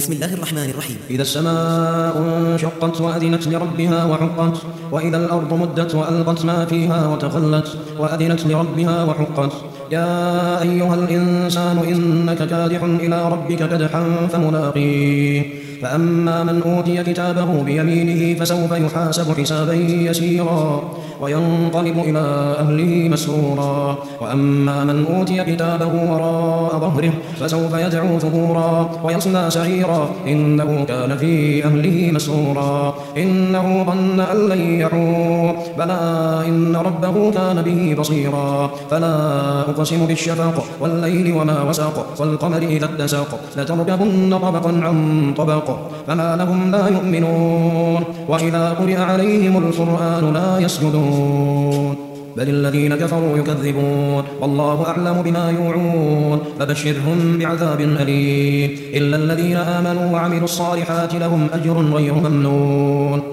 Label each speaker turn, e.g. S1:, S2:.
S1: بسم الله الرحمن الرحيم.
S2: إذا السماء انشقت وأذنت لربها وحقت، وإذا الأرض مدت وألقت ما فيها وتخلت وأذنت لربها وحقت. يا أيها الإنسان إنك كادح إلى ربك كدحا فملاقيه. فأما من أوتي كتابه بيمينه فسوف يحاسب حسابا يسيرا وينقلب إلى أهله مسرورا. وأما من أوتي كتابه وراء ظهره فسوف يدعو ثبورا ويصلى سعيرا إنه كان في أهله مسرورا. إنه ظن أن لن يحور بلى إن ربه كان به بصيرا. فلا أقسم بالشفق والليل وما وسق والقمر إذا اتسق لتركبن طبقا عن طبق فما لهم لا يؤمنون. وإذا قرئ عليهم القرآن لا يسجدون بل الذين كفروا يكذبون والله أعلم بما يوعون. فبشرهم بعذاب أليم إلا الذين آمنوا وعملوا الصالحات لهم أجر غير ممنون.